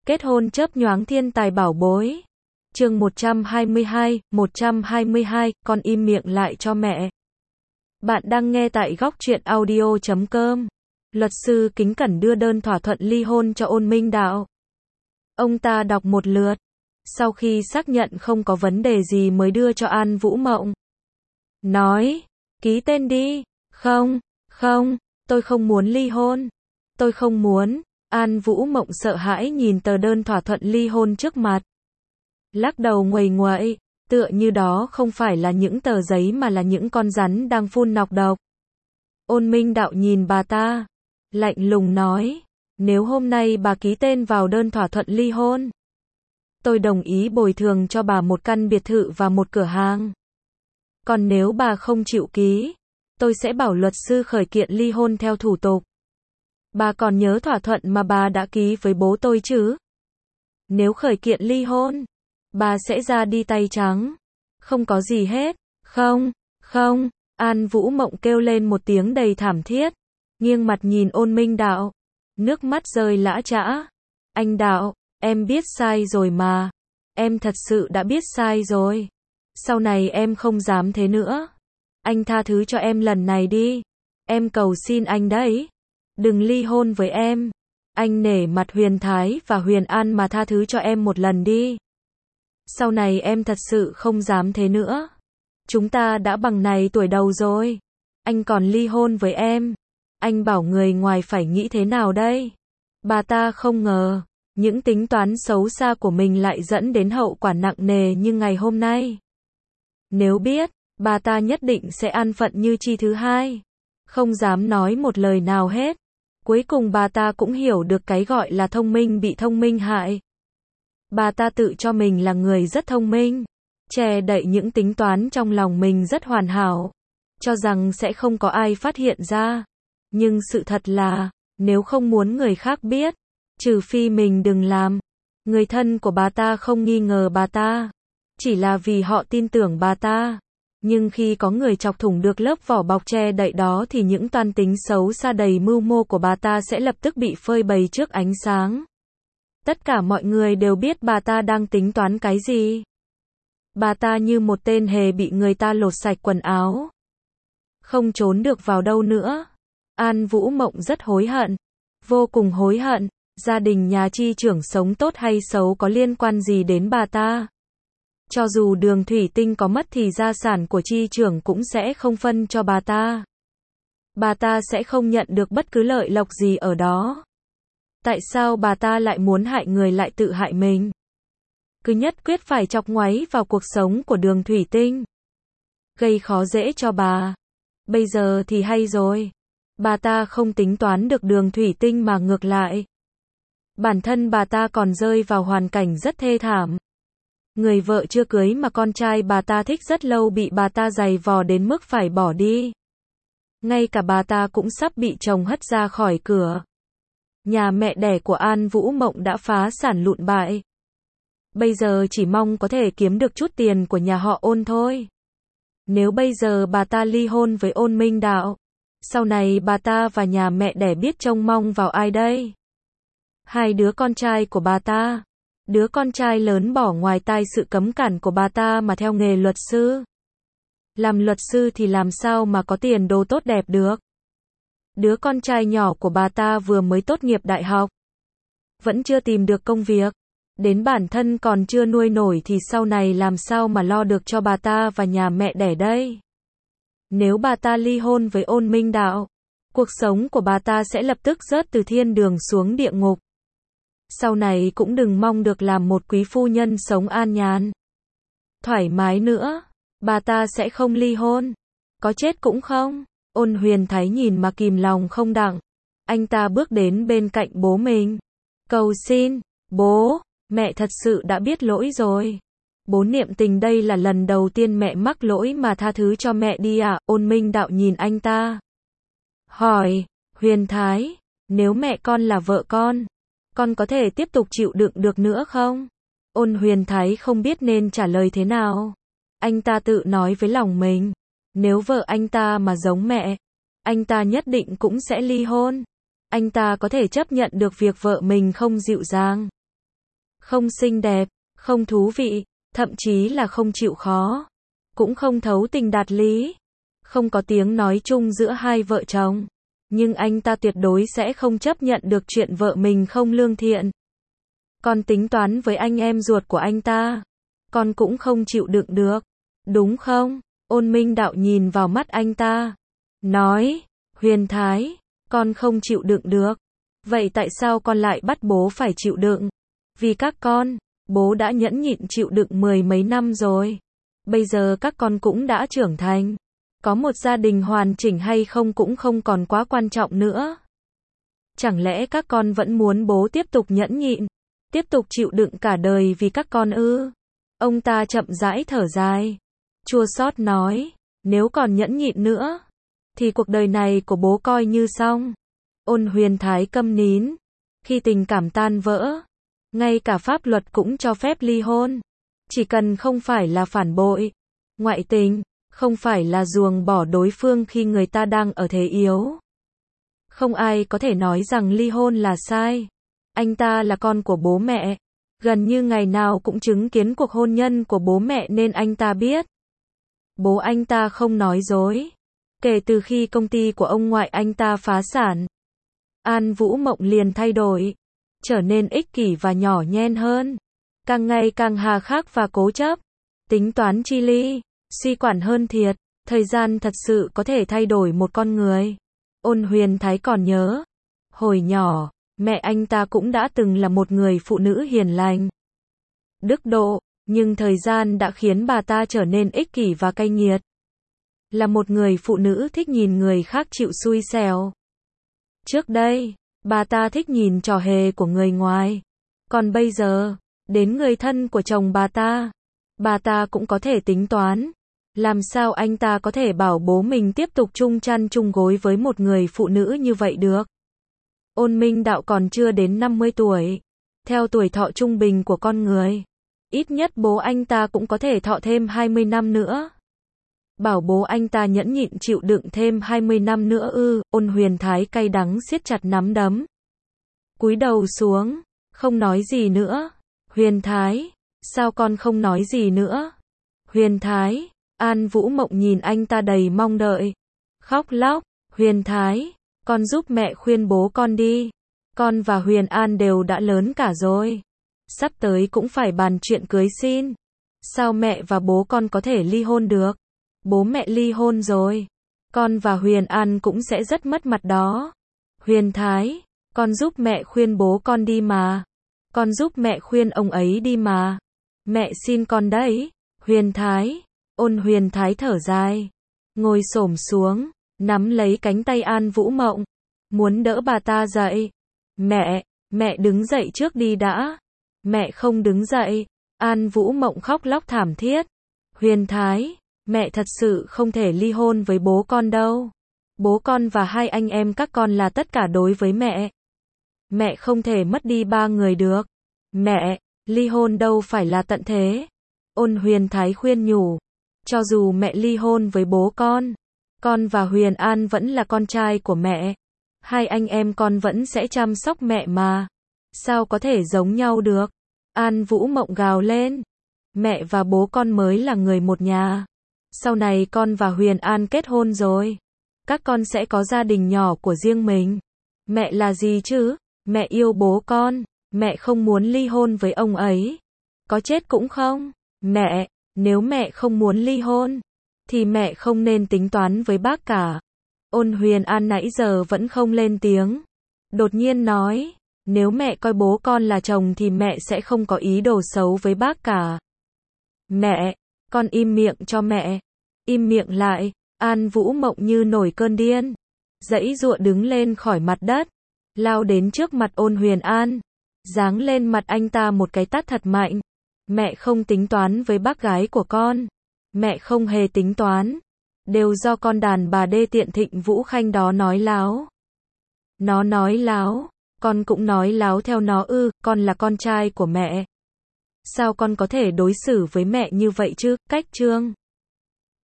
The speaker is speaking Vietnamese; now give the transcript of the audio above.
Kết hôn chớp nhoáng thiên tài bảo bối. Chương 122, con im miệng lại cho mẹ. Bạn đang nghe tại góc truyện audio.com. Luật sư kính cẩn đưa đơn thỏa thuận ly hôn cho Ôn Minh Đạo. Ông ta đọc một lượt, sau khi xác nhận không có vấn đề gì mới đưa cho An Vũ Mộng. Nói, ký tên đi. Không, tôi không muốn ly hôn. Tôi không muốn. An Vũ Mộng sợ hãi nhìn tờ đơn thỏa thuận ly hôn trước mặt. Lắc đầu nguầy nguậy, tựa như đó không phải là những tờ giấy mà là những con rắn đang phun nọc độc. Ôn Minh Đạo nhìn bà ta, lạnh lùng nói, nếu hôm nay bà ký tên vào đơn thỏa thuận ly hôn, tôi đồng ý bồi thường cho bà một căn biệt thự và một cửa hàng. Còn nếu bà không chịu ký, tôi sẽ bảo luật sư khởi kiện ly hôn theo thủ tục. Bà còn nhớ thỏa thuận mà bà đã ký với bố tôi chứ? Nếu khởi kiện ly hôn, bà sẽ ra đi tay trắng. Không có gì hết. Không. An Vũ Mộng kêu lên một tiếng đầy thảm thiết, nghiêng mặt nhìn Ôn Minh Đạo, nước mắt rơi lã chã. Anh Đạo, em biết sai rồi mà. Em thật sự đã biết sai rồi. Sau này em không dám thế nữa. Anh tha thứ cho em lần này đi. Em cầu xin anh đấy. Đừng ly hôn với em. Anh nể mặt Huyền Thái và Huyền An mà tha thứ cho em một lần đi. Sau này em thật sự không dám thế nữa. Chúng ta đã bằng này tuổi đầu rồi. Anh còn ly hôn với em. Anh bảo người ngoài phải nghĩ thế nào đây? Bà ta không ngờ, những tính toán xấu xa của mình lại dẫn đến hậu quả nặng nề như ngày hôm nay. Nếu biết, bà ta nhất định sẽ an phận như Chi thứ hai. Không dám nói một lời nào hết. Cuối cùng bà ta cũng hiểu được cái gọi là thông minh bị thông minh hại. Bà ta tự cho mình là người rất thông minh, che đậy những tính toán trong lòng mình rất hoàn hảo, cho rằng sẽ không có ai phát hiện ra. Nhưng sự thật là, nếu không muốn người khác biết, trừ phi mình đừng làm. Người thân của bà ta không nghi ngờ bà ta, chỉ là vì họ tin tưởng bà ta. Nhưng khi có người chọc thủng được lớp vỏ bọc che đậy đó thì những toan tính xấu xa đầy mưu mô của bà ta sẽ lập tức bị phơi bày trước ánh sáng. Tất cả mọi người đều biết bà ta đang tính toán cái gì. Bà ta như một tên hề bị người ta lột sạch quần áo, không trốn được vào đâu nữa. An Vũ Mộng rất hối hận, vô cùng hối hận. Gia đình nhà Chi trưởng sống tốt hay xấu có liên quan gì đến bà ta. Cho dù Đường Thủy Tinh có mất thì gia sản của Chi trưởng cũng sẽ không phân cho bà ta. Bà ta sẽ không nhận được bất cứ lợi lộc gì ở đó. Tại sao bà ta lại muốn hại người lại tự hại mình? Cứ nhất quyết phải chọc ngoáy vào cuộc sống của Đường Thủy Tinh, gây khó dễ cho bà. Bây giờ thì hay rồi. Bà ta không tính toán được Đường Thủy Tinh mà ngược lại. Bản thân bà ta còn rơi vào hoàn cảnh rất thê thảm. Người vợ chưa cưới mà con trai bà ta thích rất lâu bị bà ta giày vò đến mức phải bỏ đi. Ngay cả bà ta cũng sắp bị chồng hất ra khỏi cửa. Nhà mẹ đẻ của An Vũ Mộng đã phá sản lụn bại. Bây giờ chỉ mong có thể kiếm được chút tiền của nhà họ Ôn thôi. Nếu bây giờ bà ta ly hôn với Ôn Minh Đạo, sau này bà ta và nhà mẹ đẻ biết trông mong vào ai đây? Hai đứa con trai của bà ta. Đứa con trai lớn bỏ ngoài tai sự cấm cản của bà ta mà theo nghề luật sư. Làm luật sư thì làm sao mà có tiền đồ tốt đẹp được? Đứa con trai nhỏ của bà ta vừa mới tốt nghiệp đại học, vẫn chưa tìm được công việc, đến bản thân còn chưa nuôi nổi thì sau này làm sao mà lo được cho bà ta và nhà mẹ đẻ đây? Nếu bà ta ly hôn với Ôn Minh Đạo, cuộc sống của bà ta sẽ lập tức rớt từ thiên đường xuống địa ngục. Sau này cũng đừng mong được làm một quý phu nhân sống an nhàn, thoải mái nữa. Bà ta sẽ không ly hôn, có chết cũng không. Ôn Huyền Thái nhìn mà kìm lòng không đặng. Anh ta bước đến bên cạnh bố mình, cầu xin, bố, mẹ thật sự đã biết lỗi rồi. Bố Niệm Tình đây là lần đầu tiên mẹ mắc lỗi mà tha thứ cho mẹ đi ạ. Ôn Minh Đạo nhìn anh ta, hỏi, Huyền Thái, nếu mẹ con là vợ con có thể tiếp tục chịu đựng được nữa không? Ôn Huyền Thái không biết nên trả lời thế nào. Anh ta tự nói với lòng mình, nếu vợ anh ta mà giống mẹ, anh ta nhất định cũng sẽ ly hôn. Anh ta có thể chấp nhận được việc vợ mình không dịu dàng. không xinh đẹp, không thú vị, thậm chí là không chịu khó, cũng không thấu tình đạt lý, không có tiếng nói chung giữa hai vợ chồng. Nhưng anh ta tuyệt đối sẽ không chấp nhận được chuyện vợ mình không lương thiện. Con tính toán với anh em ruột của anh ta, con cũng không chịu đựng được, đúng không? Ôn Minh Đạo nhìn vào mắt anh ta, nói, Huyền Thái, con không chịu đựng được. Vậy tại sao con lại bắt bố phải chịu đựng? Vì các con, bố đã nhẫn nhịn chịu đựng 10 mấy năm rồi. Bây giờ các con cũng đã trưởng thành. Có một gia đình hoàn chỉnh hay không cũng không còn quá quan trọng nữa. Chẳng lẽ các con vẫn muốn bố tiếp tục nhẫn nhịn, tiếp tục chịu đựng cả đời vì các con ư? Ông ta chậm rãi thở dài, chua xót nói, nếu còn nhẫn nhịn nữa, thì cuộc đời này của bố coi như xong. Ôn Huyền Thái câm nín. Khi tình cảm tan vỡ, ngay cả pháp luật cũng cho phép ly hôn. Chỉ cần không phải là phản bội, ngoại tình, không phải là ruồng bỏ đối phương khi người ta đang ở thế yếu. Không ai có thể nói rằng ly hôn là sai. Anh ta là con của bố mẹ, gần như ngày nào cũng chứng kiến cuộc hôn nhân của bố mẹ nên anh ta biết. Bố anh ta không nói dối. Kể từ khi công ty của ông ngoại anh ta phá sản, An Vũ Mộng liền thay đổi, trở nên ích kỷ và nhỏ nhen hơn, càng ngày càng hà khắc và cố chấp, tính toán chi ly, suy quản hơn thiệt. Thời gian thật sự có thể thay đổi một con người. Ôn Huyền Thái còn nhớ, hồi nhỏ, mẹ anh ta cũng đã từng là một người phụ nữ hiền lành, đức độ, nhưng thời gian đã khiến bà ta trở nên ích kỷ và cay nghiệt. Là một người phụ nữ thích nhìn người khác chịu xui xẻo. Trước đây, bà ta thích nhìn trò hề của người ngoài. Còn bây giờ, đến người thân của chồng bà ta cũng có thể tính toán. Làm sao anh ta có thể bảo bố mình tiếp tục chung chăn chung gối với một người phụ nữ như vậy được? Ôn Minh Đạo còn chưa đến 50 tuổi. Theo tuổi thọ trung bình của con người, ít nhất bố anh ta cũng có thể thọ thêm 20 năm nữa. Bảo bố anh ta nhẫn nhịn chịu đựng thêm 20 năm nữa ư? Ôn Huyền Thái cay đắng siết chặt nắm đấm, cúi đầu xuống, không nói gì nữa. Huyền Thái, sao con không nói gì nữa? Huyền Thái, An Vũ Mộng nhìn anh ta đầy mong đợi, khóc lóc. Huyền Thái, con giúp mẹ khuyên bố con đi. Con và Huyền An đều đã lớn cả rồi. Sắp tới cũng phải bàn chuyện cưới xin. Sao mẹ và bố con có thể ly hôn được? Bố mẹ ly hôn rồi, con và Huyền An cũng sẽ rất mất mặt đó. Huyền Thái, con giúp mẹ khuyên bố con đi mà. Con giúp mẹ khuyên ông ấy đi mà. Mẹ xin con đấy. Huyền Thái, Ôn Huyền Thái thở dài, ngồi xổm xuống, nắm lấy cánh tay An Vũ Mộng, muốn đỡ bà ta dậy. Mẹ đứng dậy trước đi đã. Mẹ không đứng dậy. An Vũ Mộng khóc lóc thảm thiết. Huyền Thái, mẹ thật sự không thể ly hôn với bố con đâu. Bố con và hai anh em các con là tất cả đối với mẹ. Mẹ không thể mất đi ba người được. Mẹ, ly hôn đâu phải là tận thế. Ôn Huyền Thái khuyên nhủ, cho dù mẹ ly hôn với bố con và Huyền An vẫn là con trai của mẹ. Hai anh em con vẫn sẽ chăm sóc mẹ mà. Sao có thể giống nhau được? An Vũ Mộng gào lên. Mẹ và bố con mới là người một nhà. Sau này con và Huyền An kết hôn rồi, các con sẽ có gia đình nhỏ của riêng mình. Mẹ là gì chứ? Mẹ yêu bố con. Mẹ không muốn ly hôn với ông ấy. Có chết cũng không. Mẹ, nếu mẹ không muốn ly hôn, thì mẹ không nên tính toán với bác cả. Ôn Huyền An nãy giờ vẫn không lên tiếng. Đột nhiên nói, nếu mẹ coi bố con là chồng thì mẹ sẽ không có ý đồ xấu với bác cả. Mẹ, con im miệng cho mẹ. Im miệng lại. An Vũ Mộng như nổi cơn điên, giãy giụa đứng lên khỏi mặt đất, lao đến trước mặt Ôn Huyền An, giáng lên mặt anh ta một cái tát thật mạnh. Mẹ không tính toán với bác gái của con. Mẹ không hề tính toán. Đều do con đàn bà đê tiện Thịnh Vũ Khanh đó nói láo. Nó nói láo, con cũng nói láo theo nó ư? Con là con trai của mẹ. Sao con có thể đối xử với mẹ như vậy chứ? Cách Trương